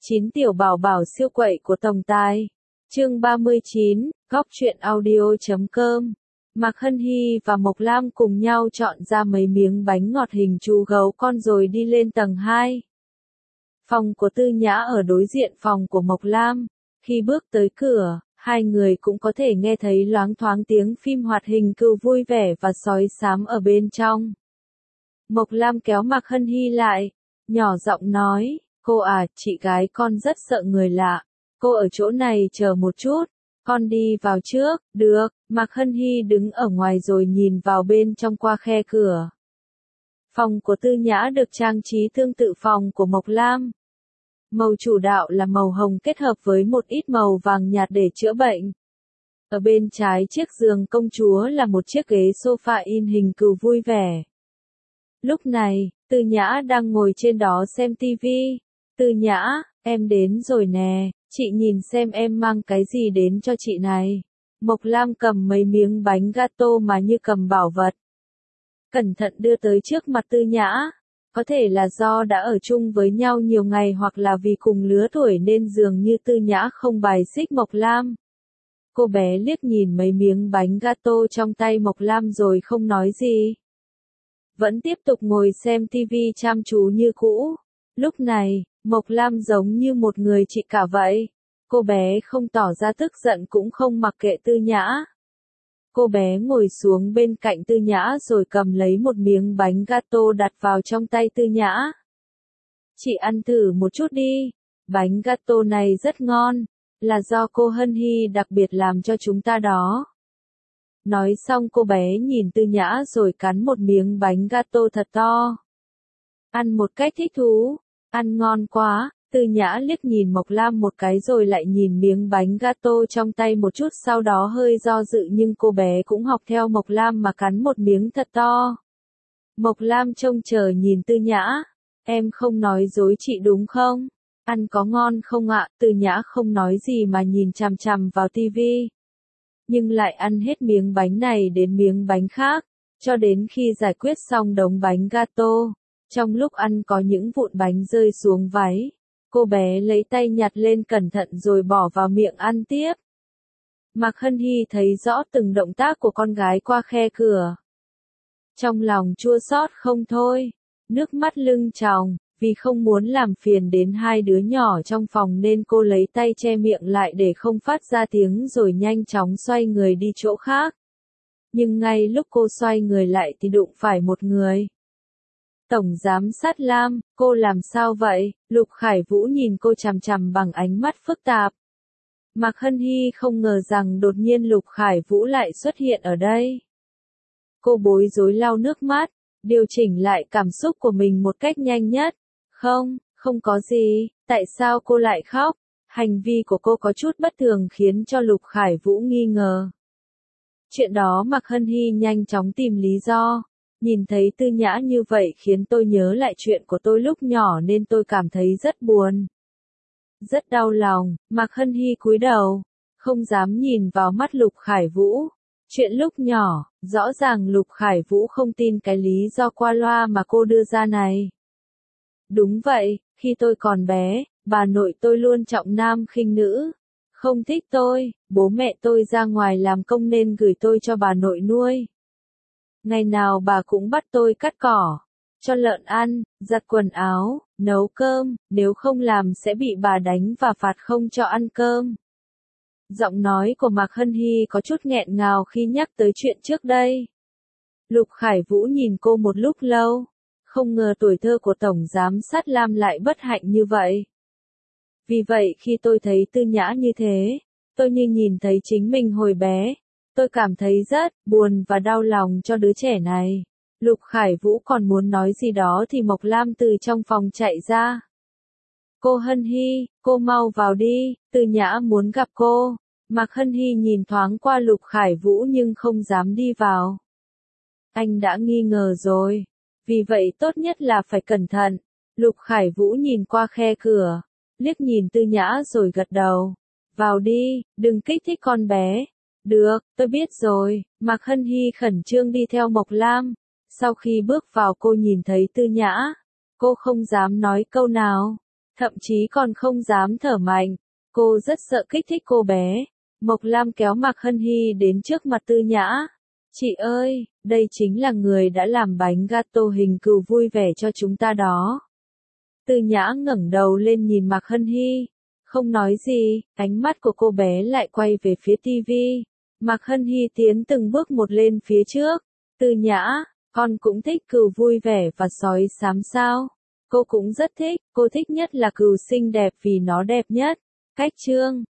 9 tiểu bảo bảo siêu quậy của tổng tài. Chương 39, góc truyện audio.com. Mạc Hân Hy và Mộc Lam cùng nhau chọn ra mấy miếng bánh ngọt hình chú gấu con rồi đi lên tầng 2. Phòng của Tư Nhã ở đối diện phòng của Mộc Lam. Khi bước tới cửa, hai người cũng có thể nghe thấy loáng thoáng tiếng phim hoạt hình cừu vui vẻ và sói xám ở bên trong. Mộc Lam kéo Mạc Hân Hy lại, nhỏ giọng nói, cô à, chị gái con rất sợ người lạ. Cô ở chỗ này chờ một chút, con đi vào trước, được. Mạc Hân Hy đứng ở ngoài rồi nhìn vào bên trong qua khe cửa. Phòng của Tư Nhã được trang trí tương tự phòng của Mộc Lam. Màu chủ đạo là màu hồng kết hợp với một ít màu vàng nhạt để chữa bệnh. Ở bên trái chiếc giường công chúa là một chiếc ghế sofa in hình cừu vui vẻ. Lúc này, Tư Nhã đang ngồi trên đó xem tivi. Tư Nhã, em đến rồi nè, chị nhìn xem em mang cái gì đến cho chị này. Mộc Lam cầm mấy miếng bánh gato mà như cầm bảo vật. Cẩn thận đưa tới trước mặt Tư Nhã. Có thể là do đã ở chung với nhau nhiều ngày hoặc là vì cùng lứa tuổi nên dường như Tư Nhã không bài xích Mộc Lam. Cô bé liếc nhìn mấy miếng bánh gato trong tay Mộc Lam rồi không nói gì. Vẫn tiếp tục ngồi xem tivi chăm chú như cũ. Lúc này, Mộc Lam giống như một người chị cả vậy. Cô bé không tỏ ra tức giận cũng không mặc kệ Tư Nhã. Cô bé ngồi xuống bên cạnh Tư Nhã rồi cầm lấy một miếng bánh gato đặt vào trong tay Tư Nhã. Chị ăn thử một chút đi. Bánh gato này rất ngon. Là do cô Hân Hy đặc biệt làm cho chúng ta đó. Nói xong cô bé nhìn Tư Nhã rồi cắn một miếng bánh gato thật to. Ăn một cách thích thú. Ăn ngon quá. Tư Nhã liếc nhìn Mộc Lam một cái rồi lại nhìn miếng bánh gato trong tay một chút, sau đó hơi do dự nhưng cô bé cũng học theo Mộc Lam mà cắn một miếng thật to. Mộc Lam trông chờ nhìn Tư Nhã. Em không nói dối chị đúng không? Ăn có ngon không ạ? Tư Nhã không nói gì mà nhìn chằm chằm vào tivi. Nhưng lại ăn hết miếng bánh này đến miếng bánh khác, cho đến khi giải quyết xong đống bánh gato. Trong lúc ăn có những vụn bánh rơi xuống váy. Cô bé lấy tay nhặt lên cẩn thận rồi bỏ vào miệng ăn tiếp. Mạc Hân Hy thấy rõ từng động tác của con gái qua khe cửa. Trong lòng chua xót không thôi, nước mắt lưng tròng, vì không muốn làm phiền đến hai đứa nhỏ trong phòng nên cô lấy tay che miệng lại để không phát ra tiếng rồi nhanh chóng xoay người đi chỗ khác. Nhưng ngay lúc cô xoay người lại thì đụng phải một người. Tổng giám sát Lam, cô làm sao vậy? Lục Khải Vũ nhìn cô chằm chằm bằng ánh mắt phức tạp. Mạc Hân Hy không ngờ rằng đột nhiên Lục Khải Vũ lại xuất hiện ở đây. Cô bối rối lau nước mắt, điều chỉnh lại cảm xúc của mình một cách nhanh nhất. Không có gì, tại sao cô lại khóc? Hành vi của cô có chút bất thường khiến cho Lục Khải Vũ nghi ngờ. Chuyện đó Mạc Hân Hy nhanh chóng tìm lý do. Nhìn thấy Tư Nhã như vậy khiến tôi nhớ lại chuyện của tôi lúc nhỏ nên tôi cảm thấy rất buồn. Rất đau lòng. Mạc Hân Hy cúi đầu, không dám nhìn vào mắt Lục Khải Vũ. Chuyện lúc nhỏ, rõ ràng Lục Khải Vũ không tin cái lý do qua loa mà cô đưa ra này. Đúng vậy, khi tôi còn bé, bà nội tôi luôn trọng nam khinh nữ. Không thích tôi, bố mẹ tôi ra ngoài làm công nên gửi tôi cho bà nội nuôi. Ngày nào bà cũng bắt tôi cắt cỏ, cho lợn ăn, giặt quần áo, nấu cơm, nếu không làm sẽ bị bà đánh và phạt không cho ăn cơm. Giọng nói của Mạc Hân Hy có chút nghẹn ngào khi nhắc tới chuyện trước đây. Lục Khải Vũ nhìn cô một lúc lâu, không ngờ tuổi thơ của Tổng giám sát Lam lại bất hạnh như vậy. Vì vậy khi tôi thấy Tư Nhã như thế, tôi như nhìn thấy chính mình hồi bé. Tôi cảm thấy rất buồn và đau lòng cho đứa trẻ này. Lục Khải Vũ còn muốn nói gì đó thì Mộc Lam từ trong phòng chạy ra. Cô Hân Hy, cô mau vào đi, Tư Nhã muốn gặp cô. Mạc Hân Hy nhìn thoáng qua Lục Khải Vũ nhưng không dám đi vào. Anh đã nghi ngờ rồi. Vì vậy tốt nhất là phải cẩn thận. Lục Khải Vũ nhìn qua khe cửa, liếc nhìn Tư Nhã rồi gật đầu. Vào đi, đừng kích thích con bé. Được, tôi biết rồi. Mạc Hân Hy khẩn trương đi theo Mộc Lam. Sau khi bước vào cô nhìn thấy Tư Nhã. Cô không dám nói câu nào. thậm chí còn không dám thở mạnh. Cô rất sợ kích thích cô bé. Mộc Lam kéo Mạc Hân Hy đến trước mặt Tư Nhã. Chị ơi, đây chính là người đã làm bánh gato hình cừu vui vẻ cho chúng ta đó. Tư Nhã ngẩng đầu lên nhìn Mạc Hân Hy. Không nói gì, ánh mắt của cô bé lại quay về phía tivi. Mạc Hân Hy tiến từng bước một lên phía trước. Tư Nhã, con cũng thích cừu vui vẻ và sói xám sao? Cô cũng rất thích, cô thích nhất là cừu xinh đẹp vì nó đẹp nhất. Cách chương